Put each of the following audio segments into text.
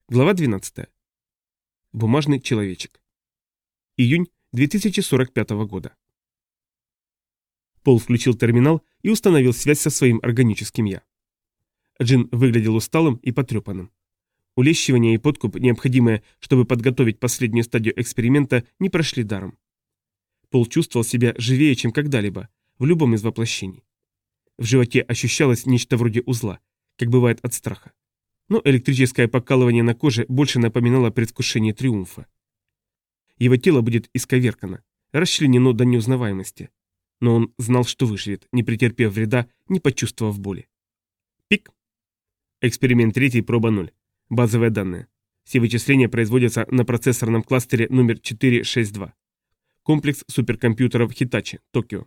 Глава 12. Бумажный человечек. Июнь 2045 года. Пол включил терминал и установил связь со своим органическим «я». Джин выглядел усталым и потрепанным. Улещивание и подкуп, необходимые, чтобы подготовить последнюю стадию эксперимента, не прошли даром. Пол чувствовал себя живее, чем когда-либо, в любом из воплощений. В животе ощущалось нечто вроде узла, как бывает от страха. Но электрическое покалывание на коже больше напоминало предвкушение триумфа. Его тело будет исковеркано, расчленено до неузнаваемости. Но он знал, что выживет, не претерпев вреда, не почувствовав боли. Пик. Эксперимент 3, проба 0. Базовые данные. Все вычисления производятся на процессорном кластере номер 462. Комплекс суперкомпьютеров Хитачи, Токио.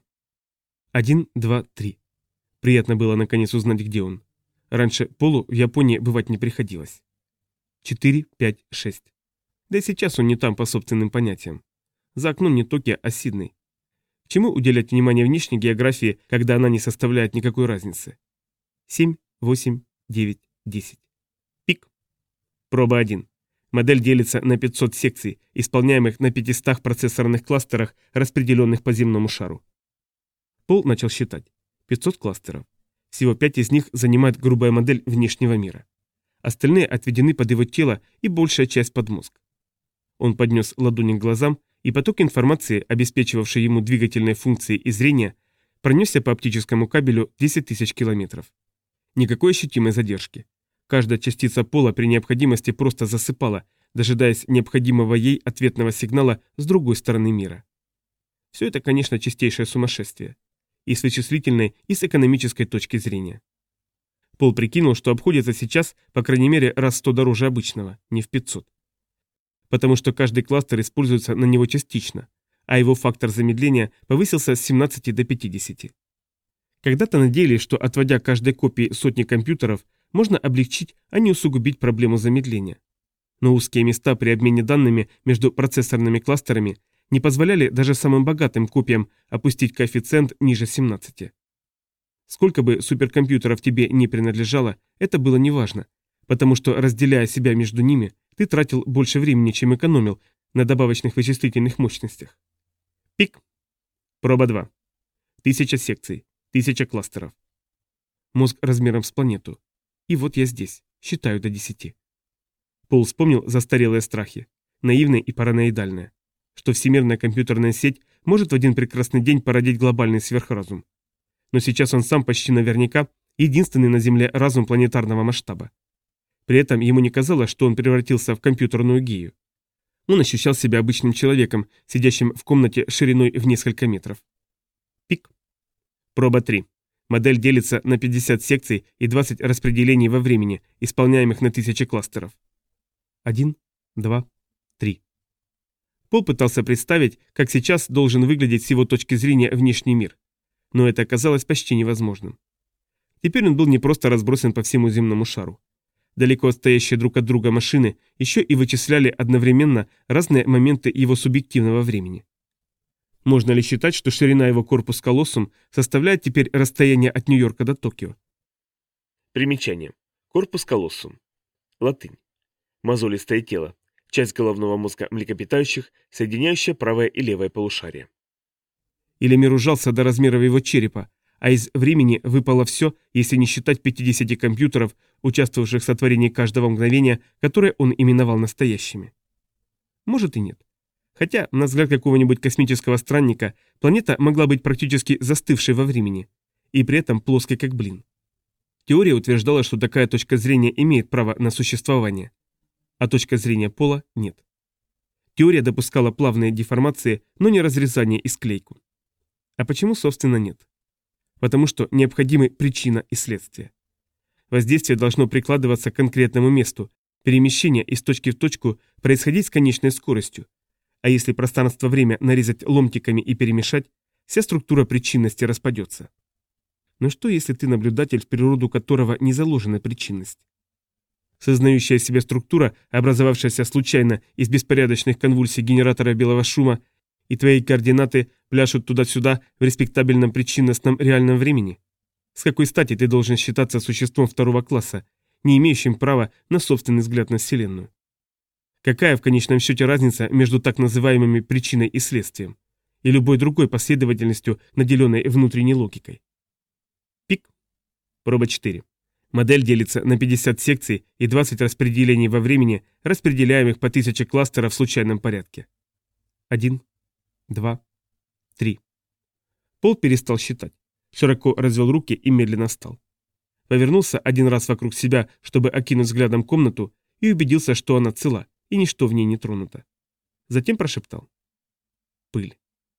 1, 2, 3. Приятно было наконец узнать, где он. Раньше Полу в Японии бывать не приходилось. 4, 5, 6. Да и сейчас он не там по собственным понятиям. За окном не Токио, а Сидней. К чему уделять внимание внешней географии, когда она не составляет никакой разницы? 7, 8, 9, 10. Пик. Проба 1. Модель делится на 500 секций, исполняемых на 500 процессорных кластерах, распределенных по земному шару. Пол начал считать. 500 кластеров. Всего 5 из них занимает грубая модель внешнего мира. Остальные отведены под его тело и большая часть под мозг. Он поднес ладони к глазам, и поток информации, обеспечивавший ему двигательные функции и зрение, пронесся по оптическому кабелю 10 тысяч километров. Никакой ощутимой задержки. Каждая частица пола при необходимости просто засыпала, дожидаясь необходимого ей ответного сигнала с другой стороны мира. Все это, конечно, чистейшее сумасшествие. И с вычислительной, и с экономической точки зрения. Пол прикинул, что обходится сейчас, по крайней мере, раз в 100 дороже обычного, не в 500. Потому что каждый кластер используется на него частично, а его фактор замедления повысился с 17 до 50. Когда-то надеялись, что отводя каждой копии сотни компьютеров, можно облегчить, а не усугубить проблему замедления. Но узкие места при обмене данными между процессорными кластерами не позволяли даже самым богатым копиям опустить коэффициент ниже 17. Сколько бы суперкомпьютеров тебе не принадлежало, это было неважно, потому что, разделяя себя между ними, ты тратил больше времени, чем экономил на добавочных вычислительных мощностях. Пик. Проба 2. 1000 секций, 1000 кластеров. Мозг размером с планету. И вот я здесь, считаю до 10. Пол вспомнил застарелые страхи, наивные и параноидальные, что всемирная компьютерная сеть может в один прекрасный день породить глобальный сверхразум. Но сейчас он сам почти наверняка единственный на Земле разум планетарного масштаба. При этом ему не казалось, что он превратился в компьютерную гею. Он ощущал себя обычным человеком, сидящим в комнате шириной в несколько метров. Пик. Проба 3. Модель делится на 50 секций и 20 распределений во времени, исполняемых на 1000 кластеров. 1, 2, 3. Пол пытался представить, как сейчас должен выглядеть с его точки зрения внешний мир. Но это оказалось почти невозможным. Теперь он был не просто разбросан по всему земному шару. Далеко отстоящие друг от друга машины еще и вычисляли одновременно разные моменты его субъективного времени. Можно ли считать, что ширина его корпус колоссум составляет теперь расстояние от Нью-Йорка до Токио? Примечание. Корпус колоссум. Латынь. Мозолистое тело. Часть головного мозга млекопитающих, соединяющая правое и левое полушария. Или мир ужался до размеров его черепа, а из времени выпало все, если не считать 50 компьютеров, участвовавших в сотворении каждого мгновения, которое он именовал настоящими. Может и нет. Хотя, на взгляд какого-нибудь космического странника, планета могла быть практически застывшей во времени, и при этом плоской как блин. Теория утверждала, что такая точка зрения имеет право на существование, а точка зрения Пола нет. Теория допускала плавные деформации, но не разрезание и склейку. А почему, собственно, нет? Потому что необходимы причина и следствие. Воздействие должно прикладываться к конкретному месту, перемещение из точки в точку происходить с конечной скоростью. А если пространство-время нарезать ломтиками и перемешать, вся структура причинности распадется. Но что, если ты наблюдатель, в природу которого не заложена причинность? Сознающая себя структура, образовавшаяся случайно из беспорядочных конвульсий генератора белого шума, и твои координаты пляшут туда-сюда в респектабельном причинностном реальном времени? С какой стати ты должен считаться существом второго класса, не имеющим права на собственный взгляд на Вселенную? Какая в конечном счете разница между так называемыми причиной и следствием и любой другой последовательностью, наделенной внутренней логикой? Пик. Проба 4. Модель делится на 50 секций и 20 распределений во времени, распределяемых по 1000 кластеров в случайном порядке. 1, 2, 3. Пол перестал считать, широко развел руки и медленно встал. Повернулся один раз вокруг себя, чтобы окинуть взглядом комнату, и убедился, что она цела, и ничто в ней не тронуто. Затем прошептал. Пыль.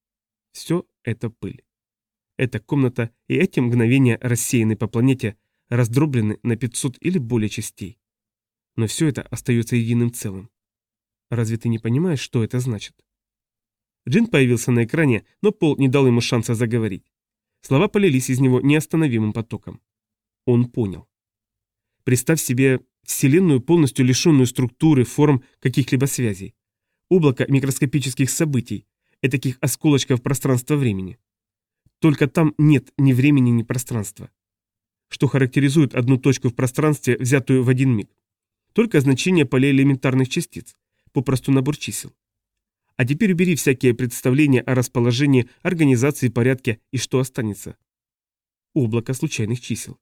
Все это пыль. Эта комната и эти мгновения рассеяны по планете, раздроблены на 500 или более частей. Но все это остается единым целым. Разве ты не понимаешь, что это значит? Джин появился на экране, но Пол не дал ему шанса заговорить. Слова полились из него неостановимым потоком. Он понял. Представь себе Вселенную, полностью лишенную структуры, форм, каких-либо связей. Облако микроскопических событий, этаких осколочков пространства-времени. Только там нет ни времени, ни пространства. Что характеризует одну точку в пространстве, взятую в один миг? Только значение полей элементарных частиц, попросту набор чисел. А теперь убери всякие представления о расположении, организации, порядке, и что останется? Облако случайных чисел.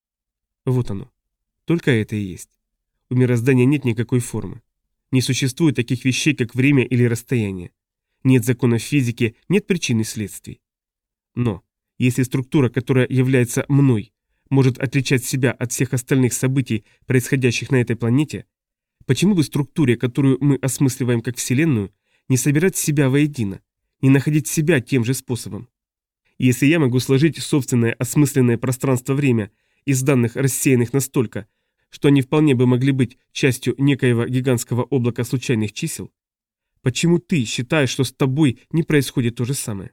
Вот оно. Только это и есть. У мироздания нет никакой формы. Не существует таких вещей, как время или расстояние. Нет законов физики, нет причин и следствий. Но, если структура, которая является мной, может отличать себя от всех остальных событий, происходящих на этой планете, почему бы структуре, которую мы осмысливаем как Вселенную, не собирать себя воедино, не находить себя тем же способом? Если я могу сложить собственное осмысленное пространство-время из данных, рассеянных настолько, что они вполне бы могли быть частью некоего гигантского облака случайных чисел, почему ты считаешь, что с тобой не происходит то же самое?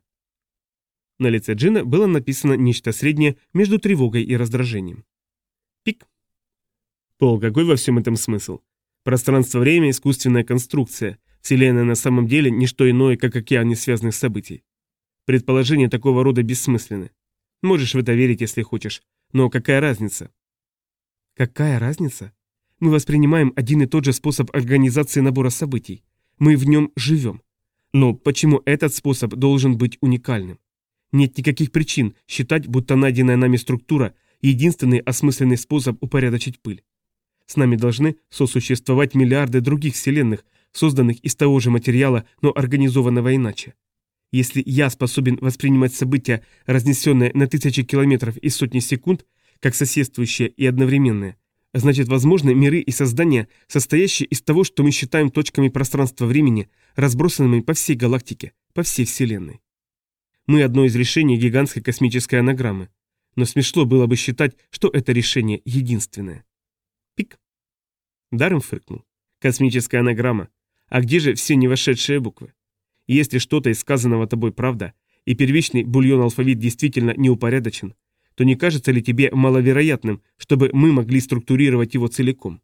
На лице Джина было написано нечто среднее между тревогой и раздражением. Пик. Пол, какой во всем этом смысл? Пространство-время – искусственная конструкция. Вселенная на самом деле не что иное, как океан несвязанных событий. Предположения такого рода бессмысленны. Можешь в это верить, если хочешь. Но какая разница? Какая разница? Мы воспринимаем один и тот же способ организации набора событий. Мы в нем живем. Но почему этот способ должен быть уникальным? Нет никаких причин считать, будто найденная нами структура – единственный осмысленный способ упорядочить пыль. С нами должны сосуществовать миллиарды других вселенных, созданных из того же материала, но организованного иначе. Если я способен воспринимать события, разнесенные на тысячи километров и сотни секунд, как соседствующие и одновременные, значит, возможны миры и создания, состоящие из того, что мы считаем точками пространства-времени, разбросанными по всей галактике, по всей Вселенной. Мы одно из решений гигантской космической анаграммы, но смешно было бы считать, что это решение единственное. Пик. Даррен фыркнул. Космическая анаграмма. А где же все невошедшие буквы? Если что-то из сказанного тобой правда, и первичный бульон-алфавит действительно не упорядочен, то не кажется ли тебе маловероятным, чтобы мы могли структурировать его целиком?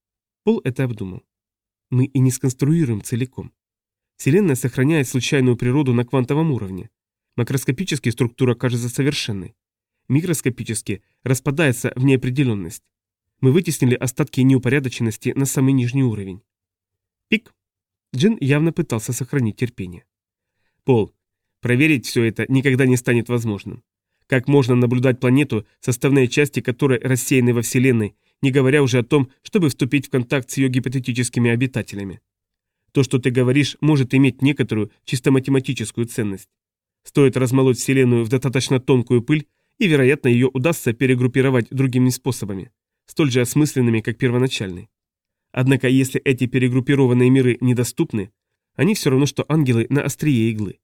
Пол это обдумал. Мы и не сконструируем целиком. Вселенная сохраняет случайную природу на квантовом уровне. Макроскопически структура кажется совершенной. Микроскопически распадается в неопределенность. Мы вытеснили остатки неупорядоченности на самый нижний уровень. Пик. Джин явно пытался сохранить терпение. Пол, проверить все это никогда не станет возможным. Как можно наблюдать планету, составные части которой рассеяны во Вселенной, не говоря уже о том, чтобы вступить в контакт с ее гипотетическими обитателями? То, что ты говоришь, может иметь некоторую чисто математическую ценность. Стоит размолоть Вселенную в достаточно тонкую пыль, и, вероятно, ее удастся перегруппировать другими способами, столь же осмысленными, как первоначальный. Однако, если эти перегруппированные миры недоступны, они все равно, что ангелы на острие иглы.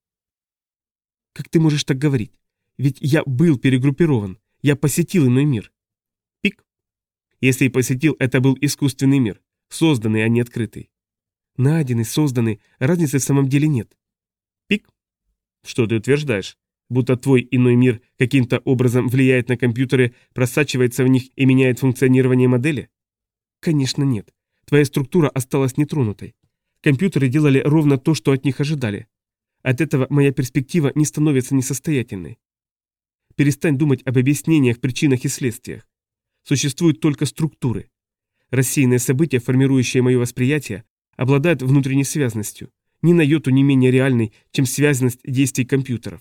Как ты можешь так говорить? Ведь я был перегруппирован, я посетил иной мир. Пик. Если и посетил, это был искусственный мир, созданный, а не открытый. Найденный, созданный, разницы в самом деле нет. Пик. Что ты утверждаешь? Будто твой иной мир каким-то образом влияет на компьютеры, просачивается в них и меняет функционирование модели? Конечно, нет. Твоя структура осталась нетронутой. Компьютеры делали ровно то, что от них ожидали. От этого моя перспектива не становится несостоятельной. Перестань думать об объяснениях, причинах и следствиях. Существуют только структуры. Рассеянные события, формирующие мое восприятие, обладает внутренней связностью, ни на йоту не менее реальной, чем связность действий компьютеров.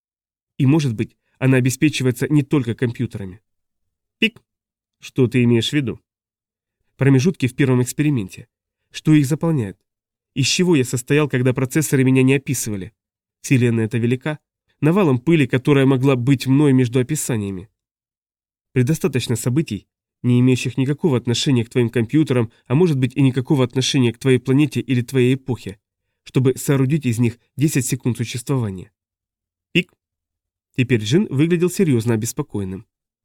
И, может быть, она обеспечивается не только компьютерами. Пик. Что ты имеешь в виду? Промежутки в первом эксперименте. Что их заполняет? Из чего я состоял, когда процессоры меня не описывали? Вселенная эта велика, навалом пыли, которая могла быть мной между описаниями. Предостаточно событий, не имеющих никакого отношения к твоим компьютерам, а может быть и никакого отношения к твоей планете или твоей эпохе, чтобы соорудить из них 10 секунд существования. Пик. Теперь Джин выглядел серьезно обеспокоенным.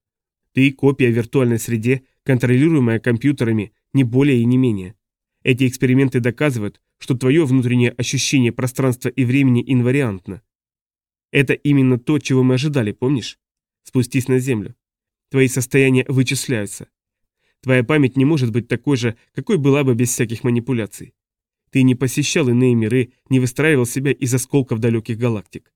Ты копия в виртуальной среде, контролируемая компьютерами, не более и не менее. Эти эксперименты доказывают, что твое внутреннее ощущение пространства и времени инвариантно. Это именно то, чего мы ожидали, помнишь? Спустись на Землю. Твои состояния вычисляются. Твоя память не может быть такой же, какой была бы без всяких манипуляций. Ты не посещал иные миры, не выстраивал себя из осколков далеких галактик.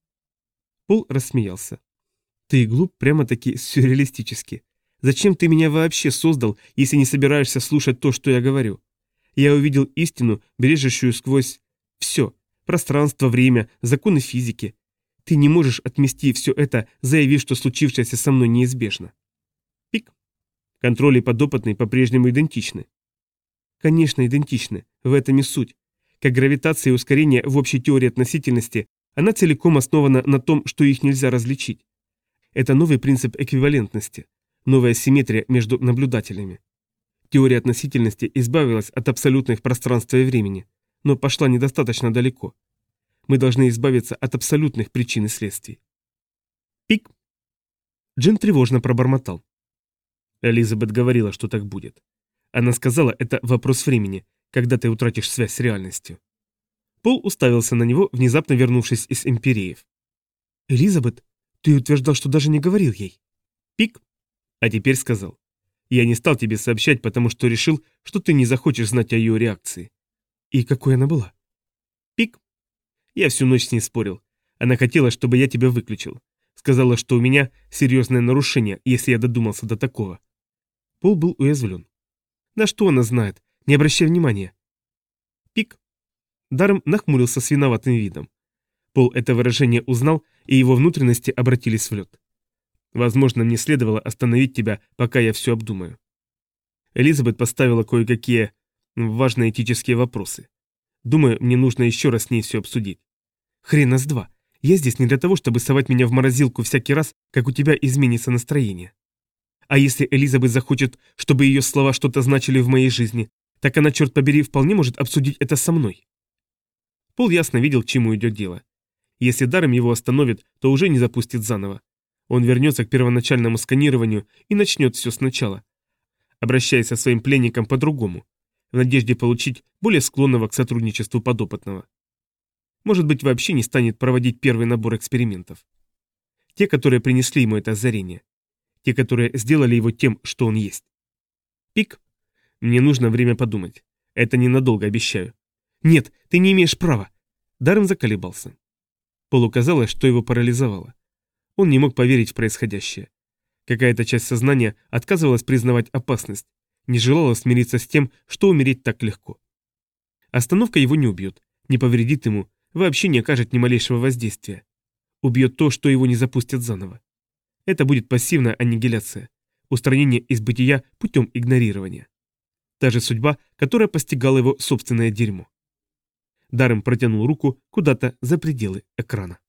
Пол рассмеялся. Ты глуп прямо-таки сюрреалистически. Зачем ты меня вообще создал, если не собираешься слушать то, что я говорю? Я увидел истину, брежущую сквозь все. Пространство, время, законы физики. Ты не можешь отмести все это, заявив, что случившееся со мной неизбежно. Пик. Контроль и подопытный по-прежнему идентичны. Конечно, идентичны. В этом и суть. Как гравитация и ускорение в общей теории относительности, она целиком основана на том, что их нельзя различить. Это новый принцип эквивалентности, новая симметрия между наблюдателями. Теория относительности избавилась от абсолютных пространства и времени, но пошла недостаточно далеко. Мы должны избавиться от абсолютных причин и следствий. Пик. Джин тревожно пробормотал. Элизабет говорила, что так будет. Она сказала, это вопрос времени, когда ты утратишь связь с реальностью. Пол уставился на него, внезапно вернувшись из империев. Элизабет, ты утверждал, что даже не говорил ей. Пик. А теперь сказал. Я не стал тебе сообщать, потому что решил, что ты не захочешь знать о ее реакции. И какой она была? Пик. Я всю ночь с ней спорил. Она хотела, чтобы я тебя выключил. Сказала, что у меня серьезное нарушение, если я додумался до такого. Пол был уязвлен. На что она знает? Не обращай внимания. Пик. Даррем нахмурился с виноватым видом. Пол это выражение узнал, и его внутренности обратились в лед. Возможно, мне следовало остановить тебя, пока я все обдумаю. Элизабет поставила кое-какие важные этические вопросы. Думаю, мне нужно еще раз с ней все обсудить. Хрена с два. Я здесь не для того, чтобы совать меня в морозилку всякий раз, как у тебя изменится настроение. А если Элизабет захочет, чтобы ее слова что-то значили в моей жизни, так она, черт побери, вполне может обсудить это со мной. Пол ясно видел, к чему идет дело. Если Даррем его остановит, то уже не запустит заново. Он вернется к первоначальному сканированию и начнет все сначала, обращаясь со своим пленником по-другому, в надежде получить более склонного к сотрудничеству подопытного. Может быть, вообще не станет проводить первый набор экспериментов. Те, которые принесли ему это озарение. Те, которые сделали его тем, что он есть. Пик. Мне нужно время подумать. Это ненадолго, обещаю. Нет, ты не имеешь права. Даррем заколебался. Полу казалось, что его парализовало. Он не мог поверить в происходящее. Какая-то часть сознания отказывалась признавать опасность, не желала смириться с тем, что умереть так легко. Остановка его не убьет, не повредит ему, вообще не окажет ни малейшего воздействия. Убьет то, что его не запустят заново. Это будет пассивная аннигиляция, устранение из бытия путем игнорирования. Та же судьба, которая постигала его собственное дерьмо. Даррем протянул руку куда-то за пределы экрана.